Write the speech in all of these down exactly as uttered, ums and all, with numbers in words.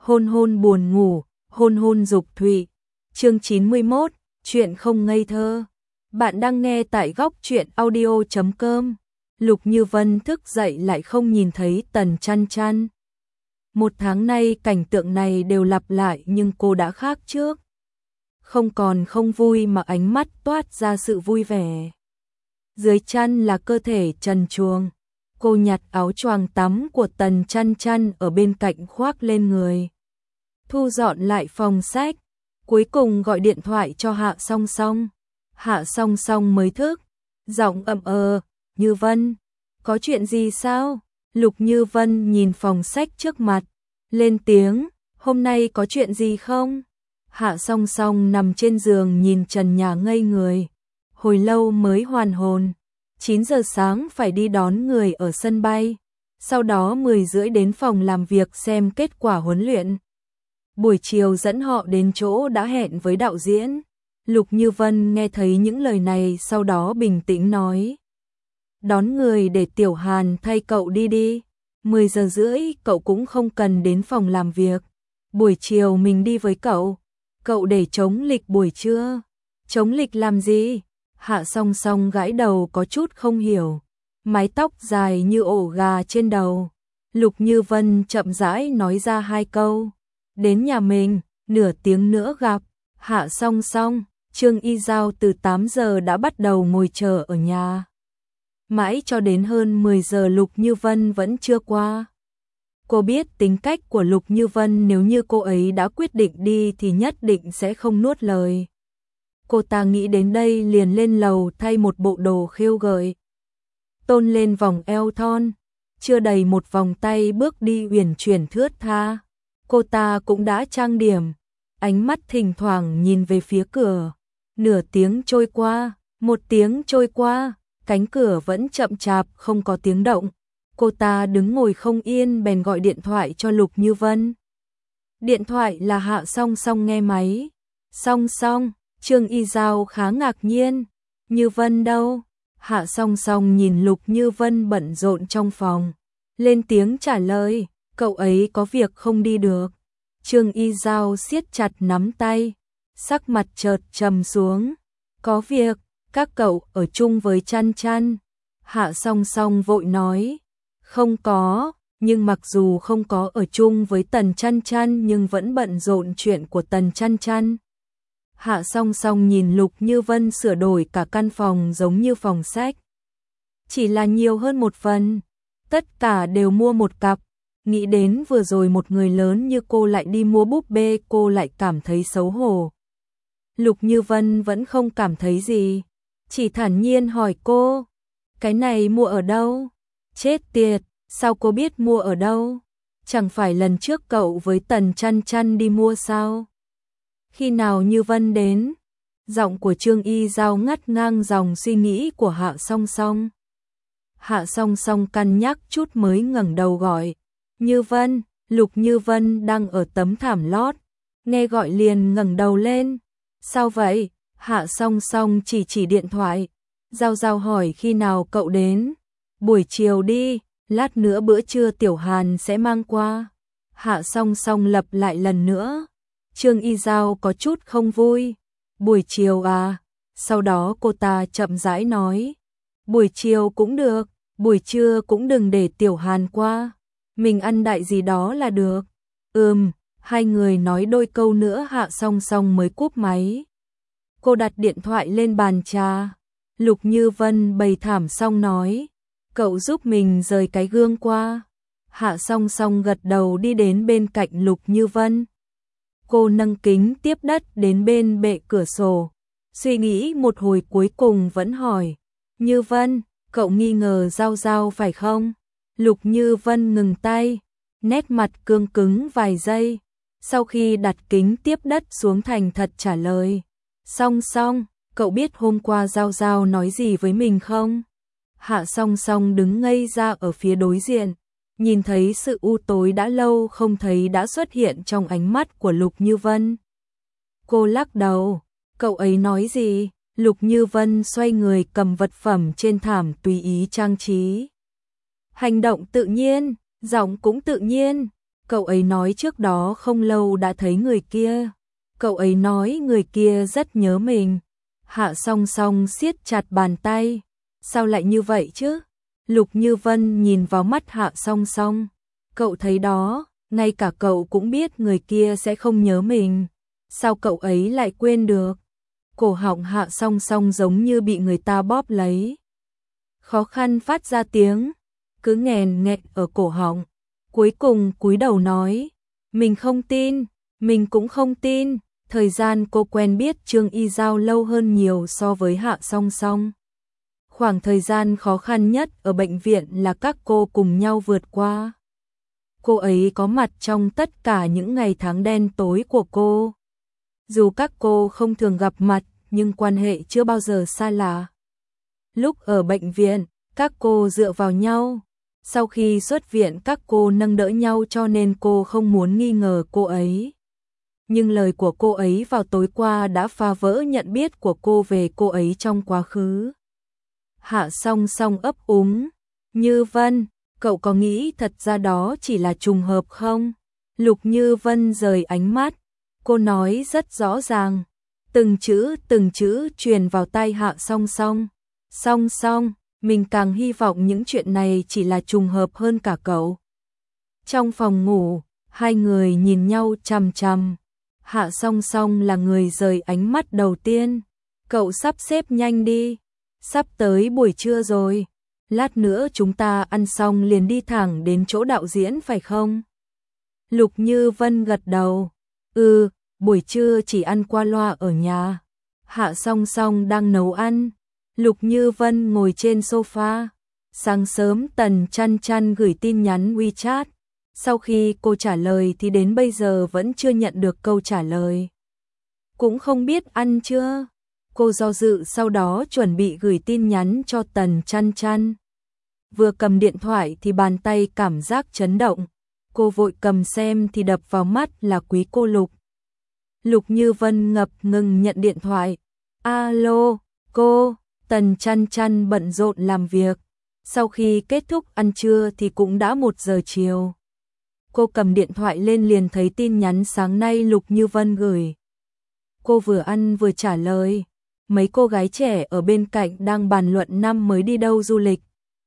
hôn hôn buồn ngủ, hôn hôn dục thụy. Chương chín mươi mốt, chuyện không ngây thơ. Bạn đang nghe tại góc truyện audio chấm com. Lục Như Vân thức dậy lại không nhìn thấy Tần Chăn Chăn. Một tháng nay cảnh tượng này đều lặp lại nhưng cô đã khác trước. Không còn không vui mà ánh mắt toát ra sự vui vẻ. Dưới chăn là cơ thể trần truồng. Cô nhặt áo choàng tắm của Tần Chăn Chăn ở bên cạnh khoác lên người. Thu dọn lại phòng sách. Cuối cùng gọi điện thoại cho Hạ Song Song. Hạ Song Song mới thức. Giọng ậm ờ, Như Vân. Có chuyện gì sao? Lục Như Vân nhìn phòng sách trước mặt. Lên tiếng, hôm nay có chuyện gì không? Hạ Song Song nằm trên giường nhìn trần nhà ngây người. Hồi lâu mới hoàn hồn. chín giờ sáng phải đi đón người ở sân bay. Sau đó mười rưỡi đến phòng làm việc xem kết quả huấn luyện. Buổi chiều dẫn họ đến chỗ đã hẹn với đạo diễn. Lục Như Vân nghe thấy những lời này sau đó bình tĩnh nói. Đón người để Tiểu Hàn thay cậu đi đi. mười giờ rưỡi cậu cũng không cần đến phòng làm việc. Buổi chiều mình đi với cậu. Cậu để chống lịch buổi trưa. Chống lịch làm gì? Hạ Song Song gãi đầu có chút không hiểu. Mái tóc dài như ổ gà trên đầu. Lục Như Vân chậm rãi nói ra hai câu. Đến nhà mình, nửa tiếng nữa gặp. Hạ Song Song, Trương Y Giao từ tám giờ đã bắt đầu ngồi chờ ở nhà. Mãi cho đến hơn mười giờ Lục Như Vân vẫn chưa qua. Cô biết tính cách của Lục Như Vân, nếu như cô ấy đã quyết định đi thì nhất định sẽ không nuốt lời. Cô ta nghĩ đến đây liền lên lầu thay một bộ đồ khêu gợi. Tôn lên vòng eo thon, chưa đầy một vòng tay bước đi uyển chuyển thướt tha. Cô ta cũng đã trang điểm, ánh mắt thỉnh thoảng nhìn về phía cửa. Nửa tiếng trôi qua, một tiếng trôi qua, cánh cửa vẫn chậm chạp không có tiếng động. Cô ta đứng ngồi không yên bèn gọi điện thoại cho Lục Như Vân. Điện thoại là Hạ Song Song nghe máy. Song Song, Trương Y Giao khá ngạc nhiên. Như Vân đâu? Hạ Song Song nhìn Lục Như Vân bận rộn trong phòng. Lên tiếng trả lời, cậu ấy có việc không đi được. Trương Y Giao siết chặt nắm tay, sắc mặt chợt trầm xuống. Có việc, các cậu ở chung với Chăn Chăn. Hạ Song Song vội nói. Không có, nhưng mặc dù không có ở chung với Tần Chăn Chăn nhưng vẫn bận rộn chuyện của Tần Chăn Chăn. Hạ Song Song nhìn Lục Như Vân sửa đổi cả căn phòng giống như phòng sách. Chỉ là nhiều hơn một phần, tất cả đều mua một cặp. Nghĩ đến vừa rồi một người lớn như cô lại đi mua búp bê, cô lại cảm thấy xấu hổ. Lục Như Vân vẫn không cảm thấy gì, chỉ thản nhiên hỏi cô, cái này mua ở đâu? Chết tiệt, sao cô biết mua ở đâu? Chẳng phải lần trước cậu với Tần Chăn Chăn đi mua sao? Khi nào Như Vân đến? Giọng của Trương Y Giao ngắt ngang dòng suy nghĩ của Hạ Song Song. Hạ Song Song cân nhắc chút mới ngẩng đầu gọi. Như Vân, Lục Như Vân đang ở tấm thảm lót. Nghe gọi liền ngẩng đầu lên. Sao vậy? Hạ Song Song chỉ chỉ điện thoại. Giao Giao hỏi khi nào cậu đến? Buổi chiều đi, lát nữa bữa trưa Tiểu Hàn sẽ mang qua. Hạ Song Song lặp lại lần nữa. Trương Y Giao có chút không vui. Buổi chiều à? Sau đó cô ta chậm rãi nói. Buổi chiều cũng được, buổi trưa cũng đừng để Tiểu Hàn qua. Mình ăn đại gì đó là được. Ừm, hai người nói đôi câu nữa Hạ Song Song mới cúp máy. Cô đặt điện thoại lên bàn trà. Lục Như Vân bày thảm xong nói. Cậu giúp mình rời cái gương qua. Hạ Song Song gật đầu đi đến bên cạnh Lục Như Vân. Cô nâng kính tiếp đất đến bên bệ cửa sổ. Suy nghĩ một hồi cuối cùng vẫn hỏi. Như Vân, cậu nghi ngờ Giao Giao phải không? Lục Như Vân ngừng tay, nét mặt cương cứng vài giây. Sau khi đặt kính tiếp đất xuống thành thật trả lời. Song Song, cậu biết hôm qua Giao Giao nói gì với mình không? Hạ Song Song đứng ngây ra ở phía đối diện. Nhìn thấy sự u tối đã lâu không thấy đã xuất hiện trong ánh mắt của Lục Như Vân. Cô lắc đầu. Cậu ấy nói gì? Lục Như Vân xoay người cầm vật phẩm trên thảm tùy ý trang trí. Hành động tự nhiên, giọng cũng tự nhiên. Cậu ấy nói trước đó không lâu đã thấy người kia. Cậu ấy nói người kia rất nhớ mình. Hạ Song Song siết chặt bàn tay. Sao lại như vậy chứ? Lục Như Vân nhìn vào mắt Hạ Song Song. Cậu thấy đó, ngay cả cậu cũng biết người kia sẽ không nhớ mình. Sao cậu ấy lại quên được? Cổ họng Hạ Song Song giống như bị người ta bóp lấy. Khó khăn phát ra tiếng, cứ nghẹn nghẹn ở cổ họng. Cuối cùng cúi đầu nói, mình không tin, mình cũng không tin. Thời gian cô quen biết Trương Y Giao lâu hơn nhiều so với Hạ Song Song. Khoảng thời gian khó khăn nhất ở bệnh viện là các cô cùng nhau vượt qua. Cô ấy có mặt trong tất cả những ngày tháng đen tối của cô. Dù các cô không thường gặp mặt, nhưng quan hệ chưa bao giờ xa lạ. Lúc ở bệnh viện, các cô dựa vào nhau. Sau khi xuất viện các cô nâng đỡ nhau cho nên cô không muốn nghi ngờ cô ấy. Nhưng lời của cô ấy vào tối qua đã phá vỡ nhận biết của cô về cô ấy trong quá khứ. Hạ Song Song ấp úng, Như Vân, cậu có nghĩ thật ra đó chỉ là trùng hợp không? Lục Như Vân rời ánh mắt, cô nói rất rõ ràng, từng chữ từng chữ truyền vào tai Hạ Song Song. Song Song, mình càng hy vọng những chuyện này chỉ là trùng hợp hơn cả cậu. Trong phòng ngủ, hai người nhìn nhau chằm chằm. Hạ Song Song là người rời ánh mắt đầu tiên. Cậu sắp xếp nhanh đi, sắp tới buổi trưa rồi. Lát nữa chúng ta ăn xong liền đi thẳng đến chỗ đạo diễn phải không? Lục Như Vân gật đầu. Ừ, buổi trưa chỉ ăn qua loa ở nhà. Hạ Song Song đang nấu ăn. Lục Như Vân ngồi trên sofa. Sáng sớm Tần Chăn Chăn gửi tin nhắn WeChat. Sau khi cô trả lời thì đến bây giờ vẫn chưa nhận được câu trả lời. Cũng không biết ăn chưa? Cô do dự sau đó chuẩn bị gửi tin nhắn cho Tần Chăn Chăn. Vừa cầm điện thoại thì bàn tay cảm giác chấn động. Cô vội cầm xem thì đập vào mắt là quý cô Lục. Lục Như Vân ngập ngừng nhận điện thoại. Alo, cô, Tần Chăn Chăn bận rộn làm việc. Sau khi kết thúc ăn trưa thì cũng đã một giờ chiều. Cô cầm điện thoại lên liền thấy tin nhắn sáng nay Lục Như Vân gửi. Cô vừa ăn vừa trả lời. Mấy cô gái trẻ ở bên cạnh đang bàn luận năm mới đi đâu du lịch.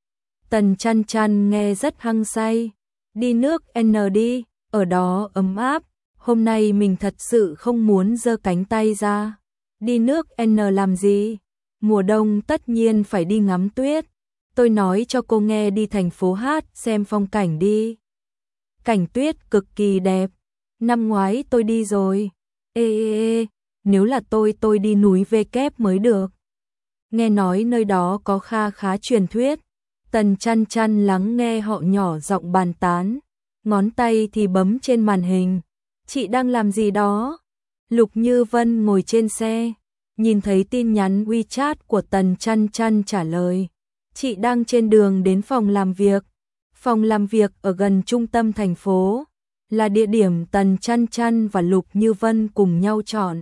Tần Chăn Chăn nghe rất hăng say. Đi nước N đi, ở đó ấm áp. Hôm nay mình thật sự không muốn giơ cánh tay ra. Đi nước N làm gì? Mùa đông tất nhiên phải đi ngắm tuyết. Tôi nói cho cô nghe đi thành phố Hát xem phong cảnh đi. Cảnh tuyết cực kỳ đẹp. Năm ngoái tôi đi rồi. Ê ê ê, nếu là tôi tôi đi núi Vê Kép mới được. Nghe nói nơi đó có kha khá truyền thuyết. Tần Chăn Chăn lắng nghe họ nhỏ giọng bàn tán. Ngón tay thì bấm trên màn hình. Chị đang làm gì đó? Lục Như Vân ngồi trên xe. Nhìn thấy tin nhắn WeChat của Tần Chăn Chăn trả lời. Chị đang trên đường đến phòng làm việc. Phòng làm việc ở gần trung tâm thành phố. Là địa điểm Tần Chăn Chăn và Lục Như Vân cùng nhau chọn.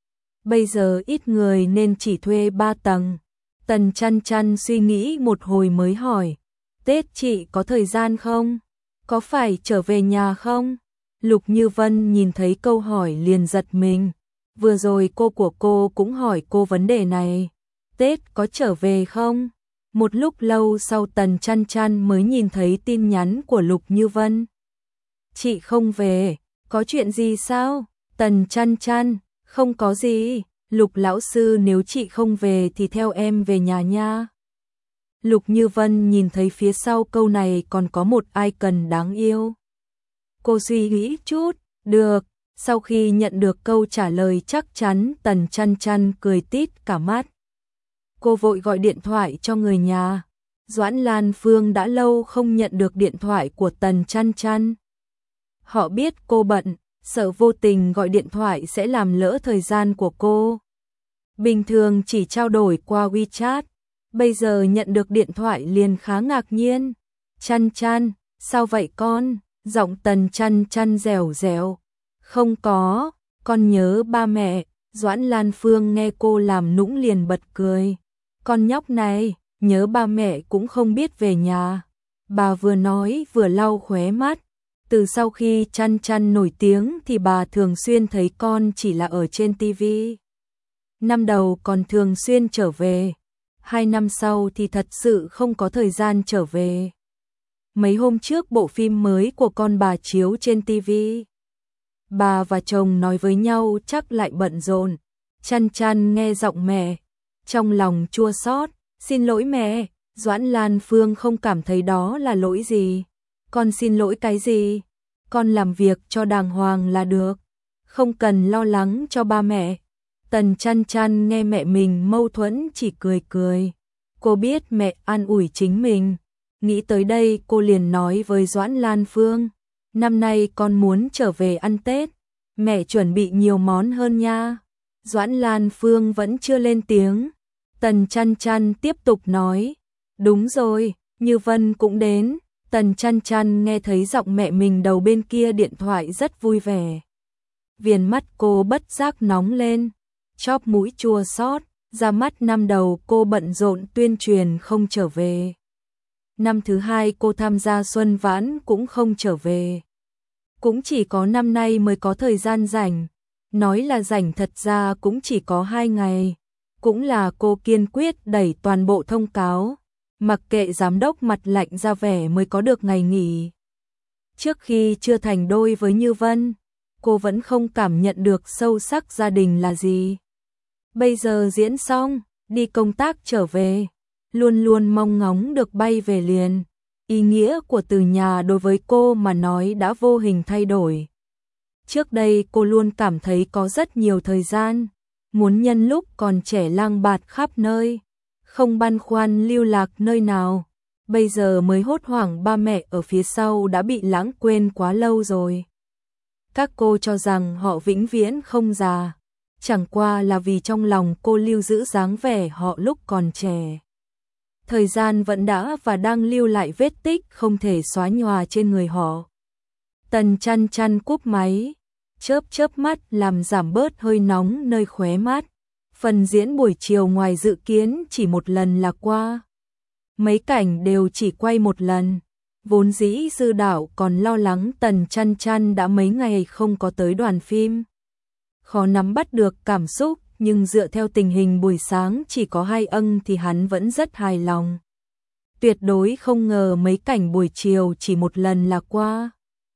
Bây giờ ít người nên chỉ thuê ba tầng. Tần Chăn Chăn suy nghĩ một hồi mới hỏi. Tết chị có thời gian không? Có phải trở về nhà không? Lục Như Vân nhìn thấy câu hỏi liền giật mình. Vừa rồi cô của cô cũng hỏi cô vấn đề này. Tết có trở về không? Một lúc lâu sau Tần Chăn Chăn mới nhìn thấy tin nhắn của Lục Như Vân. Chị không về, có chuyện gì sao? Tần Chăn Chăn, không có gì. Lục lão sư nếu chị không về thì theo em về nhà nha. Lục Như Vân nhìn thấy phía sau câu này còn có một icon đáng yêu. Cô suy nghĩ chút, được. Sau khi nhận được câu trả lời chắc chắn Tần Chăn Chăn cười tít cả mắt. Cô vội gọi điện thoại cho người nhà. Doãn Lan Phương đã lâu không nhận được điện thoại của Tần Chăn Chăn. Họ biết cô bận, sợ vô tình gọi điện thoại sẽ làm lỡ thời gian của cô. Bình thường chỉ trao đổi qua WeChat, bây giờ nhận được điện thoại liền khá ngạc nhiên. Chăn Chăn, sao vậy con? Giọng Tần Chăn Chăn dẻo dẻo. Không có, con nhớ ba mẹ. Doãn Lan Phương nghe cô làm nũng liền bật cười. Con nhóc này, nhớ ba mẹ cũng không biết về nhà. Bà vừa nói vừa lau khóe mắt. Từ sau khi Chăn Chăn nổi tiếng thì bà thường xuyên thấy con chỉ là ở trên ti vi. Năm đầu còn thường xuyên trở về, hai năm sau thì thật sự không có thời gian trở về. Mấy hôm trước bộ phim mới của con bà chiếu trên ti vi. Bà và chồng nói với nhau chắc lại bận rộn. Chăn Chăn nghe giọng mẹ, trong lòng chua xót, xin lỗi mẹ, Doãn Lan Phương không cảm thấy đó là lỗi gì. Con xin lỗi cái gì? Con làm việc cho đàng hoàng là được, không cần lo lắng cho ba mẹ. Tần Chăn Chăn nghe mẹ mình mâu thuẫn chỉ cười cười. Cô biết mẹ an ủi chính mình. Nghĩ tới đây cô liền nói với Doãn Lan Phương, năm nay con muốn trở về ăn Tết, mẹ chuẩn bị nhiều món hơn nha. Doãn Lan Phương vẫn chưa lên tiếng. Tần Chăn Chăn tiếp tục nói, đúng rồi, Như Vân cũng đến. Tần Chăn Chăn nghe thấy giọng mẹ mình đầu bên kia điện thoại rất vui vẻ. Viền mắt cô bất giác nóng lên, chóp mũi chua xót, ra mắt năm đầu cô bận rộn tuyên truyền không trở về. Năm thứ hai cô tham gia Xuân Vãn cũng không trở về. Cũng chỉ có năm nay mới có thời gian rảnh. Nói là rảnh thật ra cũng chỉ có hai ngày. Cũng là cô kiên quyết đẩy toàn bộ thông cáo. Mặc kệ giám đốc mặt lạnh ra vẻ mới có được ngày nghỉ. Trước khi chưa thành đôi với Như Vân, cô vẫn không cảm nhận được sâu sắc gia đình là gì. Bây giờ diễn xong, đi công tác trở về, luôn luôn mong ngóng được bay về liền. Ý nghĩa của từ nhà đối với cô mà nói đã vô hình thay đổi. Trước đây cô luôn cảm thấy có rất nhiều thời gian, muốn nhân lúc còn trẻ lang bạt khắp nơi, không băn khoăn lưu lạc nơi nào. Bây giờ mới hốt hoảng ba mẹ ở phía sau đã bị lãng quên quá lâu rồi. Các cô cho rằng họ vĩnh viễn không già, chẳng qua là vì trong lòng cô lưu giữ dáng vẻ họ lúc còn trẻ. Thời gian vẫn đã và đang lưu lại vết tích không thể xóa nhòa trên người họ. Tần Chăn Chăn cúp máy, chớp chớp mắt làm giảm bớt hơi nóng nơi khóe mắt. Phần diễn buổi chiều ngoài dự kiến chỉ một lần là qua. Mấy cảnh đều chỉ quay một lần. Vốn dĩ Dư Đạo còn lo lắng Tần Chăn Chăn đã mấy ngày không có tới đoàn phim. Khó nắm bắt được cảm xúc, nhưng dựa theo tình hình buổi sáng chỉ có hai âng thì hắn vẫn rất hài lòng. Tuyệt đối không ngờ mấy cảnh buổi chiều chỉ một lần là qua.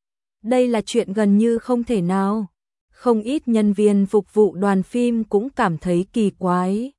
Đây là chuyện gần như không thể nào. Không ít nhân viên phục vụ đoàn phim cũng cảm thấy kỳ quái.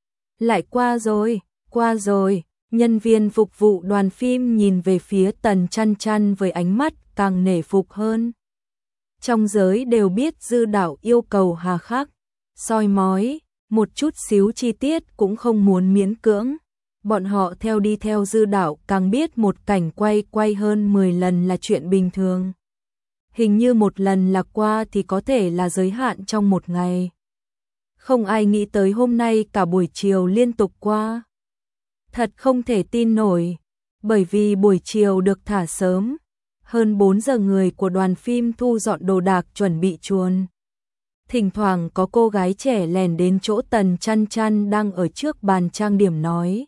Lại qua rồi, qua rồi. Nhân viên phục vụ đoàn phim nhìn về phía Tần Chăn Chăn với ánh mắt càng nể phục hơn. Trong giới đều biết Dư Đạo yêu cầu hà khắc, soi mói, một chút xíu chi tiết cũng không muốn miễn cưỡng. Bọn họ theo đi theo Dư Đạo càng biết một cảnh quay quay hơn mười lần là chuyện bình thường. Hình như một lần là qua thì có thể là giới hạn trong một ngày. Không ai nghĩ tới hôm nay cả buổi chiều liên tục qua. Thật không thể tin nổi, bởi vì buổi chiều được thả sớm, hơn bốn giờ người của đoàn phim thu dọn đồ đạc chuẩn bị chuồn. Thỉnh thoảng có cô gái trẻ lèn đến chỗ Tần Chăn Chăn đang ở trước bàn trang điểm nói.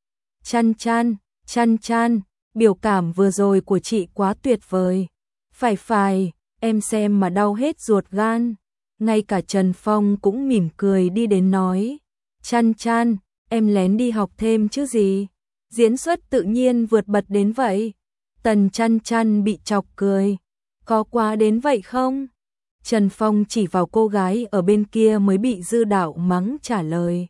Chăn Chăn, Chăn Chăn, biểu cảm vừa rồi của chị quá tuyệt vời. Phải phải, em xem mà đau hết ruột gan. Ngay cả Trần Phong cũng mỉm cười đi đến nói. Chăn Chăn, em lén đi học thêm chứ gì, diễn xuất tự nhiên vượt bật đến vậy. Tần Chăn Chăn bị chọc cười, có quá đến vậy không? Trần Phong chỉ vào cô gái ở bên kia mới bị Dư Đạo mắng trả lời.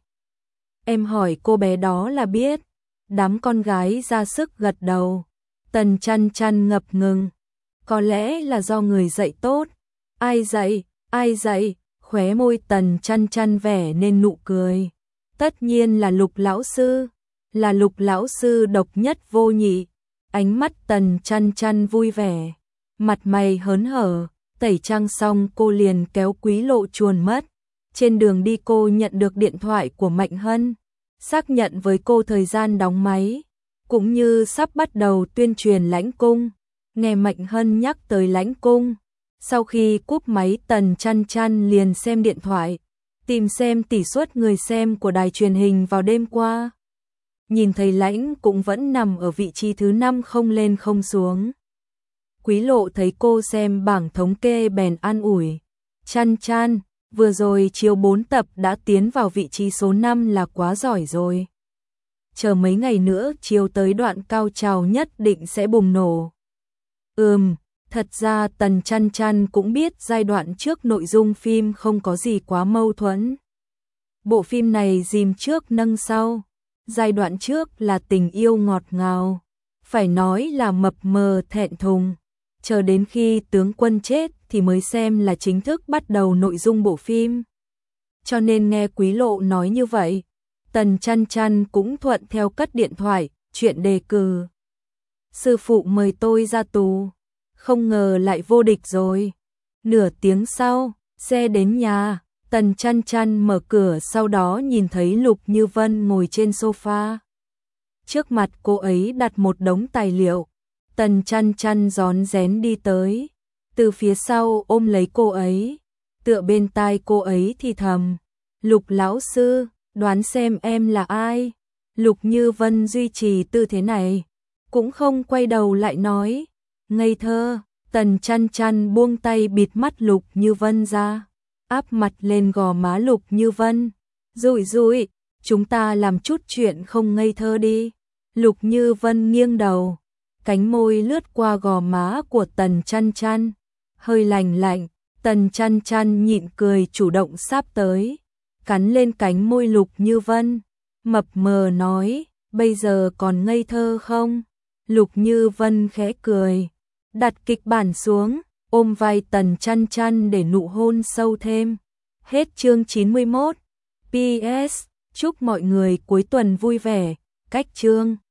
Em hỏi cô bé đó là biết. Đám con gái ra sức gật đầu. Tần Chăn Chăn ngập ngừng. Có lẽ là do người dạy tốt. Ai dạy, ai dạy, khóe môi Tần Chăn Chăn vẻ nên nụ cười. Tất nhiên là Lục lão sư, là Lục lão sư độc nhất vô nhị. Ánh mắt Tần Chăn Chăn vui vẻ, mặt mày hớn hở, tẩy trang xong cô liền kéo Quý Lộ chuồn mất. Trên đường đi cô nhận được điện thoại của Mạnh Hân, xác nhận với cô thời gian đóng máy, cũng như sắp bắt đầu tuyên truyền Lãnh Cung. Nghe Mạnh Hân nhắc tới Lãnh Cung, sau khi cúp máy Tần Chăn Chăn liền xem điện thoại, tìm xem tỷ suất người xem của đài truyền hình vào đêm qua. Nhìn thấy Lãnh cũng vẫn nằm ở vị trí thứ năm không lên không xuống. Quý Lộ thấy cô xem bảng thống kê bèn an ủi. Chăn Chăn, vừa rồi chiếu bốn tập đã tiến vào vị trí số năm là quá giỏi rồi. Chờ mấy ngày nữa chiếu tới đoạn cao trào nhất định sẽ bùng nổ. Ừm, thật ra Tần Chăn Chăn cũng biết giai đoạn trước nội dung phim không có gì quá mâu thuẫn. Bộ phim này dìm trước nâng sau. Giai đoạn trước là tình yêu ngọt ngào, phải nói là mập mờ thẹn thùng. Chờ đến khi tướng quân chết thì mới xem là chính thức bắt đầu nội dung bộ phim. Cho nên nghe Quý Lộ nói như vậy, Tần Chăn Chăn cũng thuận theo cất điện thoại, chuyện đề cử. Sư phụ mời tôi ra tù, không ngờ lại vô địch rồi. Nửa tiếng sau, xe đến nhà, Tần Chăn Chăn mở cửa sau đó nhìn thấy Lục Như Vân ngồi trên sofa. Trước mặt cô ấy đặt một đống tài liệu. Tần Chăn Chăn rón rén đi tới, từ phía sau ôm lấy cô ấy, tựa bên tai cô ấy thì thầm. Lục lão sư, đoán xem em là ai? Lục Như Vân duy trì tư thế này, cũng không quay đầu lại nói. Ngây thơ. Tần Chăn Chăn buông tay bịt mắt Lục Như Vân ra, áp mặt lên gò má Lục Như Vân. Rụi rụi, chúng ta làm chút chuyện không ngây thơ đi. Lục Như Vân nghiêng đầu, cánh môi lướt qua gò má của Tần Chăn Chăn, hơi lạnh lạnh. Tần Chăn Chăn nhịn cười chủ động sáp tới, cắn lên cánh môi Lục Như Vân, mập mờ nói, bây giờ còn ngây thơ không? Lục Như Vân khẽ cười, đặt kịch bản xuống, ôm vai Tần Chăn Chăn để nụ hôn sâu thêm. Hết chương chín mươi mốt. pê ét. Chúc mọi người cuối tuần vui vẻ. Cách chương